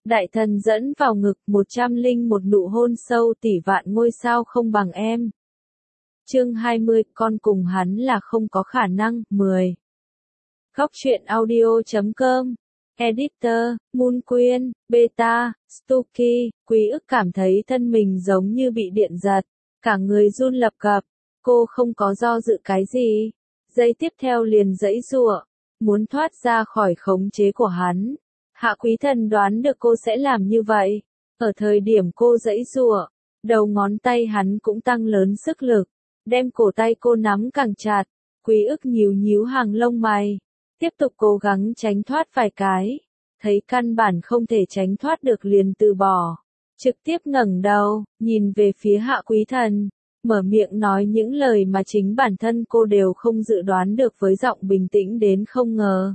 Đại thần dẫn vào ngực 101 nụ hôn sâu tỷ vạn ngôi sao không bằng em. Chương 20, con cùng hắn là không có khả năng. 10. Góc truyện audio.com. Editor, Moon Quyên, Beta, Stucky. Quý ức cảm thấy thân mình giống như bị điện giật, cả người run lập cập. Cô không có do dự cái gì, giây tiếp theo liền giãy giụa, muốn thoát ra khỏi khống chế của hắn. Hạ Quý Thần đoán được cô sẽ làm như vậy. Ở thời điểm cô giãy giụa, đầu ngón tay hắn cũng tăng lớn sức lực, đem cổ tay cô nắm càng chặt. Quý ức nhíu nhíu hàng lông mày, tiếp tục cố gắng tránh thoát vài cái, thấy căn bản không thể tránh thoát được liền từ bỏ, trực tiếp ngẩng đầu, nhìn về phía Hạ Quý Thần, mở miệng nói những lời mà chính bản thân cô đều không dự đoán được với giọng bình tĩnh đến không ngờ.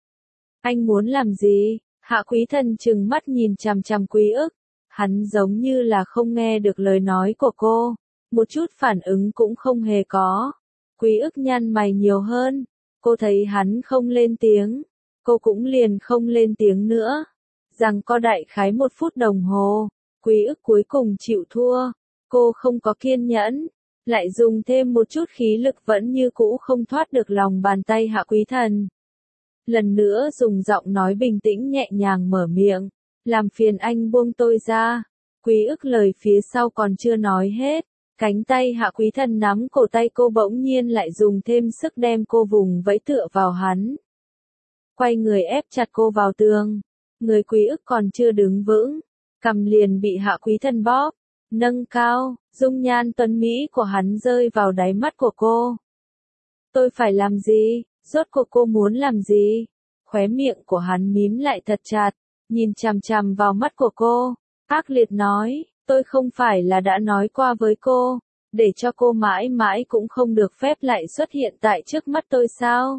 Anh muốn làm gì? Hạ Quý Thần trừng mắt nhìn chằm chằm Quý ức, hắn giống như là không nghe được lời nói của cô, một chút phản ứng cũng không hề có. Quý ức nhăn mày nhiều hơn, cô thấy hắn không lên tiếng, cô cũng liền không lên tiếng nữa. Rằng có đại khái 1 phút đồng hồ, Quý ức cuối cùng chịu thua, cô không có kiên nhẫn, lại dùng thêm một chút khí lực vẫn như cũ không thoát được lòng bàn tay Hạ Quý Thần. Lần nữa dùng giọng nói bình tĩnh nhẹ nhàng mở miệng, làm phiền anh buông tôi ra. Quý ức lời phía sau còn chưa nói hết, cánh tay Hạ Quý Thần nắm cổ tay cô bỗng nhiên lại dùng thêm sức đem cô vùng vẫy tựa vào hắn. Quay người ép chặt cô vào tường, người Quý ức còn chưa đứng vững, cằm liền bị Hạ Quý Thần bóp, nâng cao, dung nhan tuấn mỹ của hắn rơi vào đáy mắt của cô. Tôi phải làm gì? Rốt cuộc cô muốn làm gì? Khóe miệng của hắn mím lại thật chặt, nhìn chằm chằm vào mắt của cô, ác liệt nói, tôi không phải là đã nói qua với cô, để cho cô mãi mãi cũng không được phép lại xuất hiện tại trước mắt tôi sao?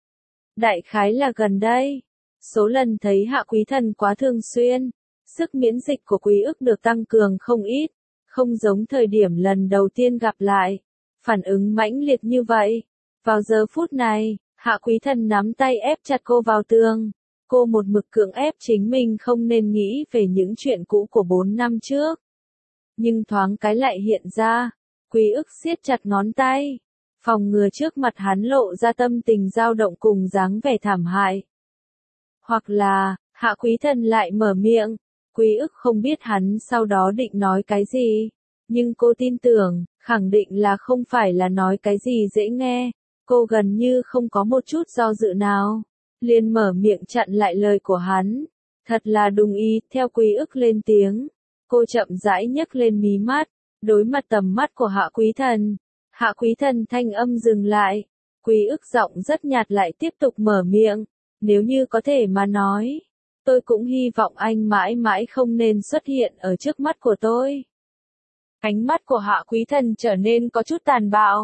Đại khái là gần đây, số lần thấy Hạ Quý Thần quá thường xuyên, sức miễn dịch của Quý ức được tăng cường không ít, không giống thời điểm lần đầu tiên gặp lại, phản ứng mãnh liệt như vậy. Vào giờ phút này, Hạ Quý Thần nắm tay ép chặt cô vào tường, cô một mực cưỡng ép chính mình không nên nghĩ về những chuyện cũ của 4 năm trước. Nhưng thoáng cái lại hiện ra, Quý ức siết chặt ngón tay, phòng ngừa trước mặt hắn lộ ra tâm tình dao động cùng dáng vẻ thảm hại. Hoặc là, Hạ Quý Thần lại mở miệng, Quý ức không biết hắn sau đó định nói cái gì, nhưng cô tin tưởng, khẳng định là không phải là nói cái gì dễ nghe. Cô gần như không có một chút do dự nào, liền mở miệng chặn lại lời của hắn. Thật là đúng ý, theo Quý ức lên tiếng. Cô chậm rãi nhấc lên mí mắt, đối mặt tầm mắt của Hạ Quý Thần. Hạ Quý Thần thanh âm dừng lại. Quý ức giọng rất nhạt lại tiếp tục mở miệng. Nếu như có thể mà nói, tôi cũng hy vọng anh mãi mãi không nên xuất hiện ở trước mắt của tôi. Ánh mắt của Hạ Quý Thần trở nên có chút tàn bạo,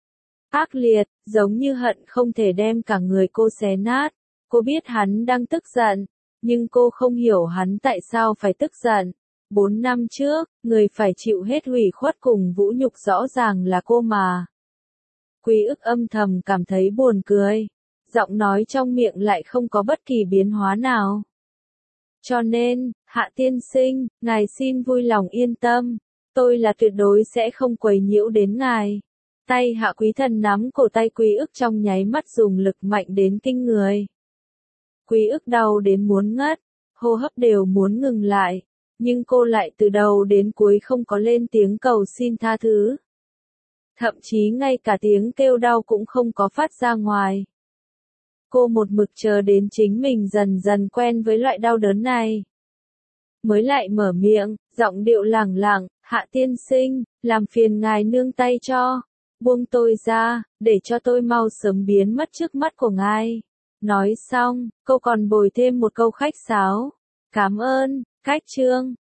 ác liệt, giống như hận không thể đem cả người cô xé nát. Cô biết hắn đang tức giận, nhưng cô không hiểu hắn tại sao phải tức giận. 4 năm trước, người phải chịu hết hủy khuất cùng vũ nhục rõ ràng là cô mà. Quý ức âm thầm cảm thấy buồn cười, giọng nói trong miệng lại không có bất kỳ biến hóa nào. Cho nên, Hạ tiên sinh, ngài xin vui lòng yên tâm, tôi là tuyệt đối sẽ không quấy nhiễu đến ngài. Tay Hạ Quý Thần nắm cổ tay Quý ức trong nháy mắt dùng lực mạnh đến kinh người. Quý ức đau đến muốn ngất, hô hấp đều muốn ngừng lại, nhưng cô lại từ đầu đến cuối không có lên tiếng cầu xin tha thứ. Thậm chí ngay cả tiếng kêu đau cũng không có phát ra ngoài. Cô một mực chờ đến chính mình dần dần quen với loại đau đớn này, mới lại mở miệng, giọng điệu lẳng lặng, Hạ tiên sinh, làm phiền ngài nương tay cho. Buông tôi ra, để cho tôi mau sớm biến mất trước mắt của ngài. Nói xong, cô còn bồi thêm một câu khách sáo. Cảm ơn, khách trương.